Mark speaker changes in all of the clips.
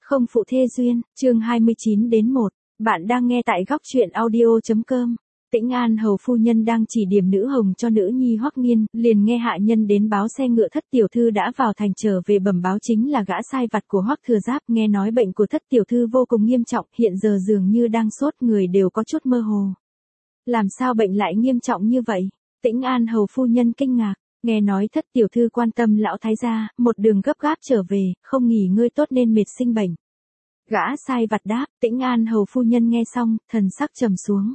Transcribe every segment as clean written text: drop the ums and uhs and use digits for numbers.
Speaker 1: Không phụ thê duyên, chương 29-1, bạn đang nghe tại góc truyện audio.com. Tĩnh An hầu phu nhân đang chỉ điểm nữ hồng cho nữ nhi Hoắc Nghiên, liền nghe hạ nhân đến báo xe ngựa thất tiểu thư đã vào thành trở về bẩm báo chính là gã sai vặt của Hoắc Thừa Giáp, nghe nói bệnh của thất tiểu thư vô cùng nghiêm trọng, hiện giờ dường như đang sốt, người đều có chút mơ hồ. Làm sao bệnh lại nghiêm trọng như vậy? Tĩnh An hầu phu nhân kinh ngạc. Nghe nói thất tiểu thư quan tâm lão thái gia, một đường gấp gáp trở về, không nghỉ ngơi tốt nên mệt sinh bệnh. Gã sai vặt đáp. Tĩnh An hầu phu nhân nghe xong, thần sắc trầm xuống.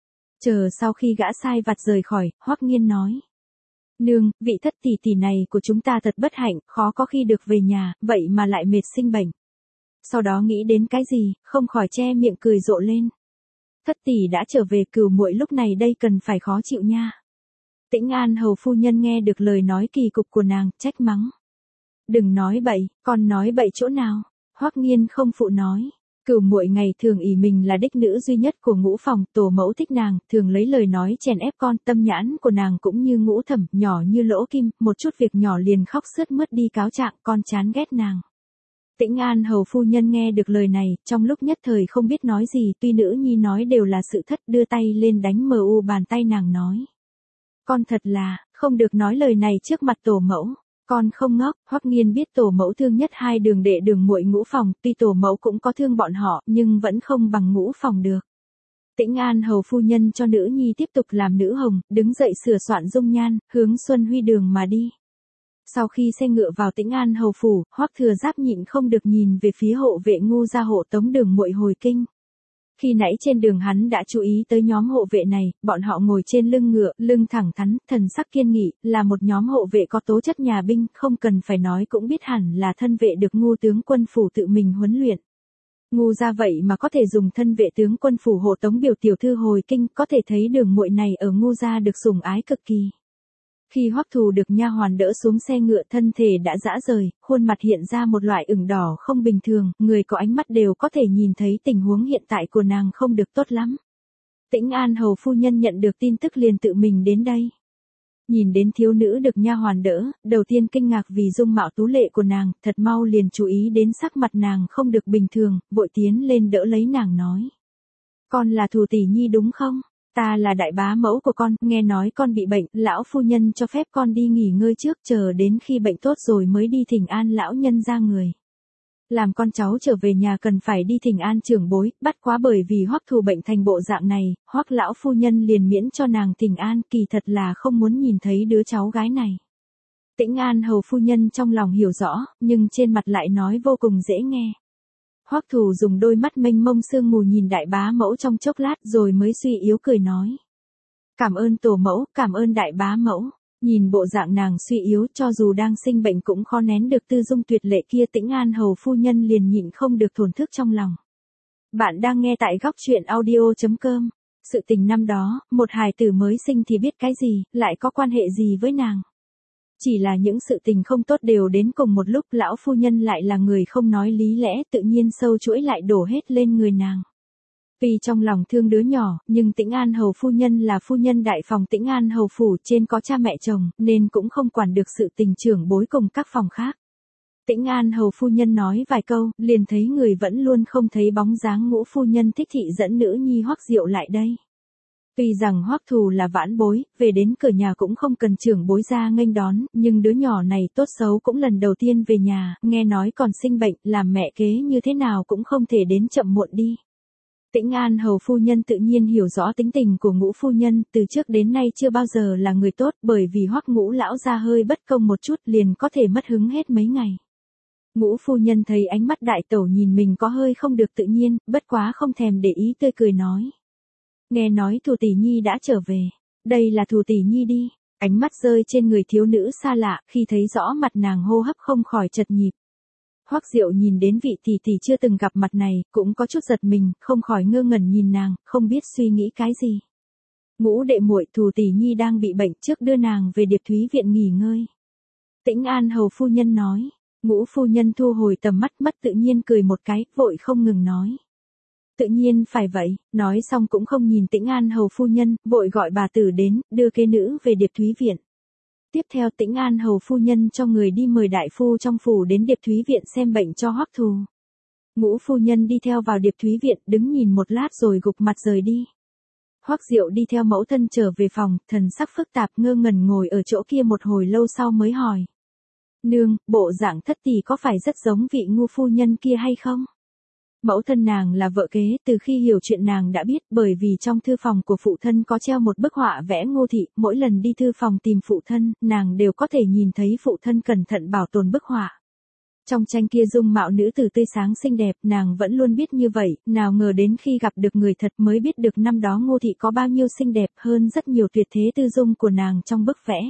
Speaker 1: Chờ sau khi gã sai vặt rời khỏi, Hoắc Nghiên nói: Nương, vị thất tỷ tỷ này của chúng ta thật bất hạnh, khó có khi được về nhà, vậy mà lại mệt sinh bệnh. Sau đó nghĩ đến cái gì, không khỏi che miệng cười rộ lên. Thất tỷ đã trở về, Cửu muội lúc này đây cần phải khó chịu nha. Tĩnh An hầu phu nhân nghe được lời nói kỳ cục của nàng, trách mắng. Đừng nói bậy, còn nói bậy chỗ nào? Hoắc Nghiên không phụ nói. Cửu muội ngày thường ỷ mình là đích nữ duy nhất của Ngũ phòng, tổ mẫu thích nàng, thường lấy lời nói chèn ép con, tâm nhãn của nàng cũng như Ngũ thẩm, nhỏ như lỗ kim, một chút việc nhỏ liền khóc sướt mướt đi cáo trạng, con chán ghét nàng. Tĩnh An hầu phu nhân nghe được lời này, trong lúc nhất thời không biết nói gì, tuy nữ nhi nói đều là sự thất, đưa tay lên đánh mờ bàn tay nàng nói. Con thật là, không được nói lời này trước mặt tổ mẫu. Con không ngốc. Hoắc Nghiên biết tổ mẫu thương nhất hai đường đệ đường muội Ngũ phòng, tuy tổ mẫu cũng có thương bọn họ, nhưng vẫn không bằng Ngũ phòng được. Tĩnh An hầu phu nhân cho nữ nhi tiếp tục làm nữ hồng, đứng dậy sửa soạn dung nhan, hướng Xuân Huy đường mà đi. Sau khi xe ngựa vào Tĩnh An hầu phủ, Hoắc Thừa Giáp nhịn không được nhìn về phía hộ vệ Ngu gia hộ tống đường muội hồi kinh. Khi nãy trên đường hắn đã chú ý tới nhóm hộ vệ này, bọn họ ngồi trên lưng ngựa, lưng thẳng thắn, thần sắc kiên nghị, là một nhóm hộ vệ có tố chất nhà binh, không cần phải nói cũng biết hẳn là thân vệ được Ngu tướng quân phủ tự mình huấn luyện. Ngu ra vậy mà có thể dùng thân vệ tướng quân phủ hộ tống biểu tiểu thư hồi kinh, có thể thấy đường muội này ở Ngu gia được sủng ái cực kỳ. Khi Hoắc Thù được nha hoàn đỡ xuống xe ngựa, thân thể đã rã rời, khuôn mặt hiện ra một loại ửng đỏ không bình thường, người có ánh mắt đều có thể nhìn thấy tình huống hiện tại của nàng không được tốt lắm. Tĩnh An hầu phu nhân nhận được tin tức liền tự mình đến đây. Nhìn đến thiếu nữ được nha hoàn đỡ, đầu tiên kinh ngạc vì dung mạo tú lệ của nàng, thật mau liền chú ý đến sắc mặt nàng không được bình thường, vội tiến lên đỡ lấy nàng nói. Con là Thù tỷ nhi đúng không? Ta là đại bá mẫu của con, nghe nói con bị bệnh, lão phu nhân cho phép con đi nghỉ ngơi trước, chờ đến khi bệnh tốt rồi mới đi thỉnh an lão nhân ra người. Làm con cháu trở về nhà cần phải đi thỉnh an trưởng bối, bắt quá bởi vì Hoắc Thù bệnh thành bộ dạng này, Hoắc lão phu nhân liền miễn cho nàng thỉnh an, kỳ thật là không muốn nhìn thấy đứa cháu gái này. Tĩnh An hầu phu nhân trong lòng hiểu rõ, nhưng trên mặt lại nói vô cùng dễ nghe. Hoắc Thù dùng đôi mắt mênh mông sương mù nhìn đại bá mẫu trong chốc lát rồi mới suy yếu cười nói. Cảm ơn tổ mẫu, cảm ơn đại bá mẫu. Nhìn bộ dạng nàng suy yếu cho dù đang sinh bệnh cũng khó nén được tư dung tuyệt lệ kia, Tĩnh An hầu phu nhân liền nhịn không được thổn thức trong lòng. Bạn đang nghe tại góc truyện audio.com. Sự tình năm đó, một hài tử mới sinh thì biết cái gì, lại có quan hệ gì với nàng. Chỉ là những sự tình không tốt đều đến cùng một lúc, lão phu nhân lại là người không nói lý lẽ, tự nhiên sâu chuỗi lại đổ hết lên người nàng. Vì trong lòng thương đứa nhỏ, nhưng Tĩnh An hầu phu nhân là phu nhân đại phòng Tĩnh An hầu phủ, trên có cha mẹ chồng, nên cũng không quản được sự tình trưởng bối cùng các phòng khác. Tĩnh An hầu phu nhân nói vài câu, liền thấy người vẫn luôn không thấy bóng dáng Ngũ phu nhân Thích thị dẫn nữ nhi Hoắc Diệu lại đây. Tuy rằng Hoắc Thù là vãn bối, về đến cửa nhà cũng không cần trưởng bối ra nghênh đón, nhưng đứa nhỏ này tốt xấu cũng lần đầu tiên về nhà, nghe nói còn sinh bệnh, làm mẹ kế như thế nào cũng không thể đến chậm muộn đi. Tĩnh An hầu phu nhân tự nhiên hiểu rõ tính tình của Ngũ phu nhân, từ trước đến nay chưa bao giờ là người tốt, bởi vì Hoắc Ngũ lão gia hơi bất công một chút liền có thể mất hứng hết mấy ngày. Ngũ phu nhân thấy ánh mắt đại tẩu nhìn mình có hơi không được tự nhiên, bất quá không thèm để ý, tươi cười nói. Nghe nói Thù tỷ nhi đã trở về. Đây là Thù tỷ nhi đi. Ánh mắt rơi trên người thiếu nữ xa lạ, khi thấy rõ mặt nàng hô hấp không khỏi chật nhịp. Hoắc Diệu nhìn đến vị tỷ tỷ chưa từng gặp mặt này, cũng có chút giật mình, không khỏi ngơ ngẩn nhìn nàng, không biết suy nghĩ cái gì. Ngũ đệ muội, Thù tỷ nhi đang bị bệnh, trước đưa nàng về Điệp Thúy viện nghỉ ngơi. Tĩnh An hầu phu nhân nói. Ngũ phu nhân thu hồi tầm mắt, mất tự nhiên cười một cái, vội không ngừng nói. Tự nhiên phải vậy, nói xong cũng không nhìn Tĩnh An hầu phu nhân, vội gọi bà tử đến, đưa kế nữ về Điệp Thúy viện. Tiếp theo Tĩnh An hầu phu nhân cho người đi mời đại phu trong phủ đến Điệp Thúy viện xem bệnh cho Hoắc Thù. Ngũ phu nhân đi theo vào Điệp Thúy viện, đứng nhìn một lát rồi gục mặt rời đi. Hoắc Diệu đi theo mẫu thân trở về phòng, thần sắc phức tạp ngơ ngẩn ngồi ở chỗ kia một hồi lâu sau mới hỏi. Nương, bộ dạng thất tỷ có phải rất giống vị Ngũ phu nhân kia hay không? Mẫu thân nàng là vợ kế, từ khi hiểu chuyện nàng đã biết, bởi vì trong thư phòng của phụ thân có treo một bức họa vẽ Ngô thị, mỗi lần đi thư phòng tìm phụ thân, nàng đều có thể nhìn thấy phụ thân cẩn thận bảo tồn bức họa. Trong tranh kia dung mạo nữ tử tươi sáng xinh đẹp, nàng vẫn luôn biết như vậy, nào ngờ đến khi gặp được người thật mới biết được năm đó Ngô thị có bao nhiêu xinh đẹp hơn rất nhiều tuyệt thế tư dung của nàng trong bức vẽ.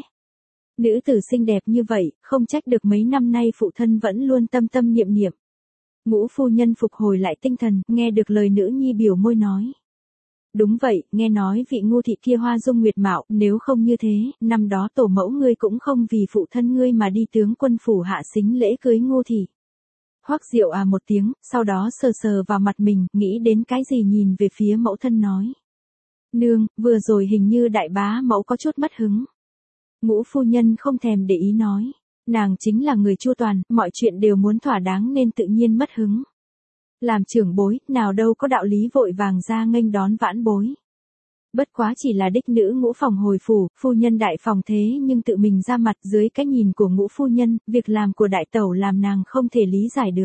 Speaker 1: Nữ tử xinh đẹp như vậy, không trách được mấy năm nay phụ thân vẫn luôn tâm tâm niệm niệm. Ngũ phu nhân phục hồi lại tinh thần, nghe được lời nữ nhi biểu môi nói. Đúng vậy, nghe nói vị Ngô thị kia hoa dung nguyệt mạo, nếu không như thế, năm đó tổ mẫu ngươi cũng không vì phụ thân ngươi mà đi tướng quân phủ hạ sính lễ cưới Ngô thị. Hoắc Diệu à một tiếng, sau đó sờ sờ vào mặt mình, nghĩ đến cái gì nhìn về phía mẫu thân nói. Nương, vừa rồi hình như đại bá mẫu có chút mất hứng. Ngũ phu nhân không thèm để ý nói. Nàng chính là người chu toàn, mọi chuyện đều muốn thỏa đáng nên tự nhiên mất hứng. Làm trưởng bối, nào đâu có đạo lý vội vàng ra nghênh đón vãn bối. Bất quá chỉ là đích nữ Ngũ phòng hồi phủ, phu nhân đại phòng thế nhưng tự mình ra mặt dưới cái nhìn của Ngũ phu nhân, việc làm của đại tẩu làm nàng không thể lý giải được.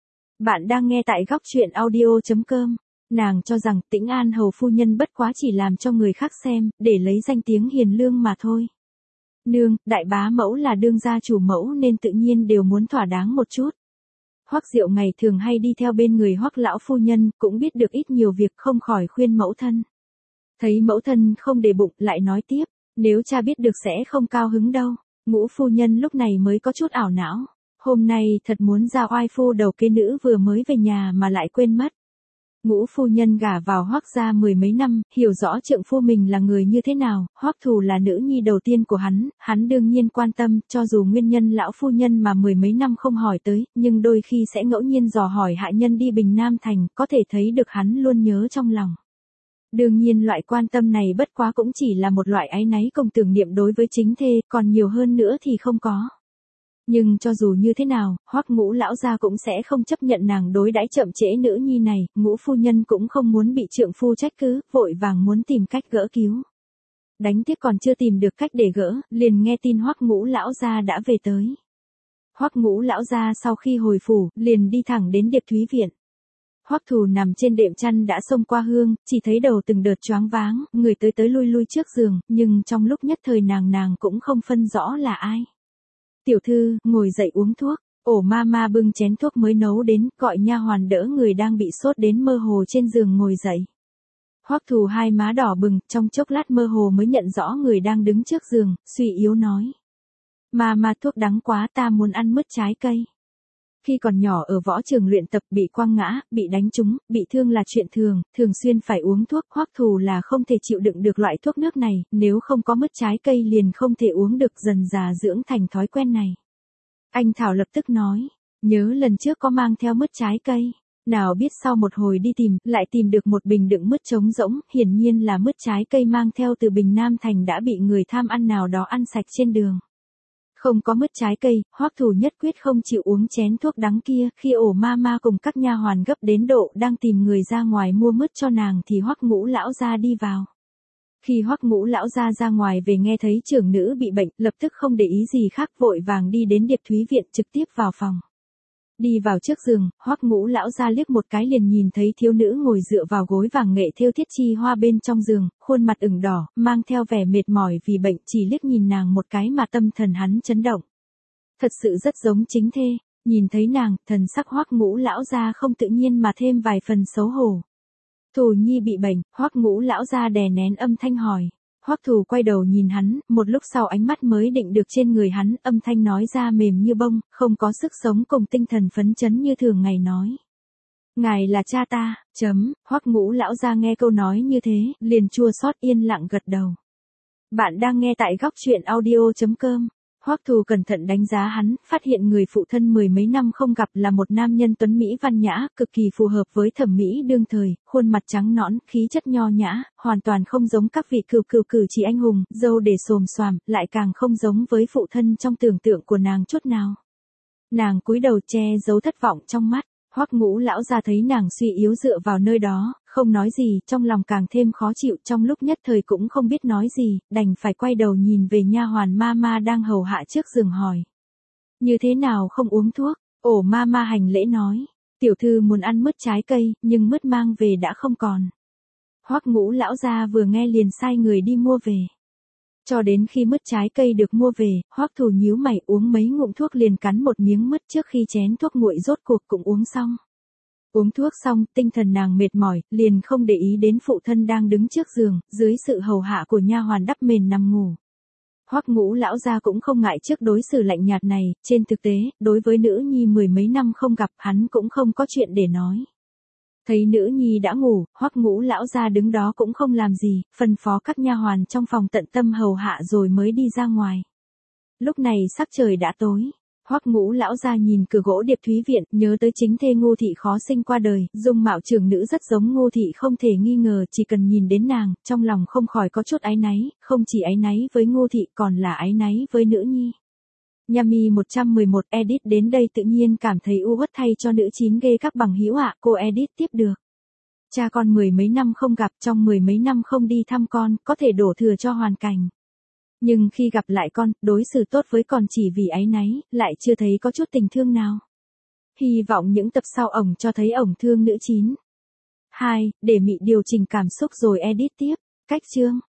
Speaker 1: Bạn đang nghe tại góc truyện audio.com. Nàng cho rằng Tĩnh An hầu phu nhân bất quá chỉ làm cho người khác xem, để lấy danh tiếng hiền lương mà thôi. Nương, đại bá mẫu là đương gia chủ mẫu nên tự nhiên đều muốn thỏa đáng một chút. Hoắc Diệu ngày thường hay đi theo bên người Hoắc lão phu nhân, cũng biết được ít nhiều việc không khỏi khuyên mẫu thân. Thấy mẫu thân không để bụng, lại nói tiếp, nếu cha biết được sẽ không cao hứng đâu. Ngũ phu nhân lúc này mới có chút ảo não. Hôm nay thật muốn ra oai phu đầu kế nữ vừa mới về nhà mà lại quên mất. Ngũ phu nhân gả vào Hoắc gia mười mấy năm, hiểu rõ trượng phu mình là người như thế nào, Hoắc Thù là nữ nhi đầu tiên của hắn đương nhiên quan tâm, cho dù nguyên nhân lão phu nhân mà mười mấy năm không hỏi tới, nhưng đôi khi sẽ ngẫu nhiên dò hỏi hạ nhân đi Bình Nam Thành, có thể thấy được hắn luôn nhớ trong lòng. Đương nhiên loại quan tâm này bất quá cũng chỉ là một loại áy náy cùng tưởng niệm đối với chính thê, còn nhiều hơn nữa thì không có. Nhưng cho dù như thế nào, Hoắc Ngũ lão gia cũng sẽ không chấp nhận nàng đối đãi chậm trễ nữ nhi này, Ngũ phu nhân cũng không muốn bị trượng phu trách cứ, vội vàng muốn tìm cách gỡ cứu. Đánh tiếc còn chưa tìm được cách để gỡ, liền nghe tin Hoắc Ngũ lão gia đã về tới. Hoắc Ngũ lão gia sau khi hồi phủ, liền đi thẳng đến Điệp Thúy viện. Hoắc Thù nằm trên đệm chăn đã xông qua hương, chỉ thấy đầu từng đợt choáng váng, người tới lui lui trước giường, nhưng trong lúc nhất thời nàng cũng không phân rõ là ai. Tiểu thư, ngồi dậy uống thuốc. Ổ ma bưng chén thuốc mới nấu đến, gọi nha hoàn đỡ người đang bị sốt đến mơ hồ trên giường ngồi dậy. Hoắc Thù hai má đỏ bừng, trong chốc lát mơ hồ mới nhận rõ người đang đứng trước giường, suy yếu nói. Ma thuốc đắng quá, ta muốn ăn mứt trái cây. Khi còn nhỏ ở võ trường luyện tập bị quăng ngã, bị đánh trúng, bị thương là chuyện thường xuyên phải uống thuốc. Hoắc Thù là không thể chịu đựng được loại thuốc nước này, nếu không có mứt trái cây liền không thể uống được, dần dà dưỡng thành thói quen này. Anh Thảo lập tức nói, nhớ lần trước có mang theo mứt trái cây. Nào biết sau một hồi đi tìm, lại tìm được một bình đựng mứt trống rỗng, hiển nhiên là mứt trái cây mang theo từ Bình Nam Thành đã bị người tham ăn nào đó ăn sạch trên đường. Không có mứt trái cây, Hoắc Thù nhất quyết không chịu uống chén thuốc đắng kia, khi Ổ ma cùng các nha hoàn gấp đến độ đang tìm người ra ngoài mua mứt cho nàng thì Hoắc Ngũ lão gia đi vào. Khi Hoắc Ngũ lão gia ra ngoài về nghe thấy trưởng nữ bị bệnh, lập tức không để ý gì khác, vội vàng đi đến Điệp Thúy viện trực tiếp vào phòng. Đi vào trước giường, Hoắc Ngũ lão gia liếc một cái liền nhìn thấy thiếu nữ ngồi dựa vào gối vàng nghệ thêu thiết chi hoa bên trong giường, khuôn mặt ửng đỏ, mang theo vẻ mệt mỏi vì bệnh, chỉ liếc nhìn nàng một cái mà tâm thần hắn chấn động. Thật sự rất giống chính thê, nhìn thấy nàng, thần sắc Hoắc Ngũ lão gia không tự nhiên mà thêm vài phần xấu hổ. Thù nhi bị bệnh, Hoắc Ngũ lão gia đè nén âm thanh hỏi. Hoắc Thù quay đầu nhìn hắn, một lúc sau ánh mắt mới định được trên người hắn, âm thanh nói ra mềm như bông, không có sức sống cùng tinh thần phấn chấn như thường ngày nói. Ngài là cha ta, Hoắc Ngũ lão gia nghe câu nói như thế, liền chua xót yên lặng gật đầu. Bạn đang nghe tại góc truyện audio.com. Hoắc Thù cẩn thận đánh giá hắn, phát hiện người phụ thân mười mấy năm không gặp là một nam nhân tuấn mỹ văn nhã, cực kỳ phù hợp với thẩm mỹ đương thời, khuôn mặt trắng nõn, khí chất nho nhã, hoàn toàn không giống các vị cử chỉ anh hùng, râu để xồm xoàm, lại càng không giống với phụ thân trong tưởng tượng của nàng chút nào. Nàng cúi đầu che giấu thất vọng trong mắt. Hoắc Ngũ lão gia thấy nàng suy yếu dựa vào nơi đó, không nói gì, trong lòng càng thêm khó chịu, trong lúc nhất thời cũng không biết nói gì, đành phải quay đầu nhìn về nha hoàn Mama đang hầu hạ trước giường hỏi. Như thế nào không uống thuốc? Ổ Mama hành lễ nói, tiểu thư muốn ăn mứt trái cây, nhưng mứt mang về đã không còn. Hoắc Ngũ lão gia vừa nghe liền sai người đi mua về. Cho đến khi mứt trái cây được mua về, Hoắc Thù nhíu mày uống mấy ngụm thuốc liền cắn một miếng mứt trước khi chén thuốc nguội rốt cuộc cũng uống xong. Uống thuốc xong, tinh thần nàng mệt mỏi, liền không để ý đến phụ thân đang đứng trước giường, dưới sự hầu hạ của nha hoàn đắp mền nằm ngủ. Hoắc Ngũ lão gia cũng không ngại trước đối xử lạnh nhạt này, trên thực tế, đối với nữ nhi mười mấy năm không gặp, hắn cũng không có chuyện để nói. Thấy nữ nhi đã ngủ, Hoắc Ngũ lão gia đứng đó cũng không làm gì, phân phó các nha hoàn trong phòng tận tâm hầu hạ rồi mới đi ra ngoài. Lúc này sắc trời đã tối. Hoắc Ngũ lão gia nhìn cửa gỗ Điệp Thúy viện, nhớ tới chính thê Ngô thị khó sinh qua đời, dung mạo trưởng nữ rất giống Ngô thị không thể nghi ngờ, chỉ cần nhìn đến nàng, trong lòng không khỏi có chút áy náy, không chỉ áy náy với Ngô thị còn là áy náy với nữ nhi. Yami 111 edit đến đây tự nhiên cảm thấy u uất thay cho nữ chín ghê các bằng hữu ạ, cô edit tiếp được. Cha con mười mấy năm không gặp, trong mười mấy năm không đi thăm con, có thể đổ thừa cho hoàn cảnh. Nhưng khi gặp lại con, đối xử tốt với con chỉ vì áy náy, lại chưa thấy có chút tình thương nào. Hy vọng những tập sau ổng cho thấy ổng thương nữ chín. 2. Để Mị điều chỉnh cảm xúc rồi edit tiếp. Cách chương.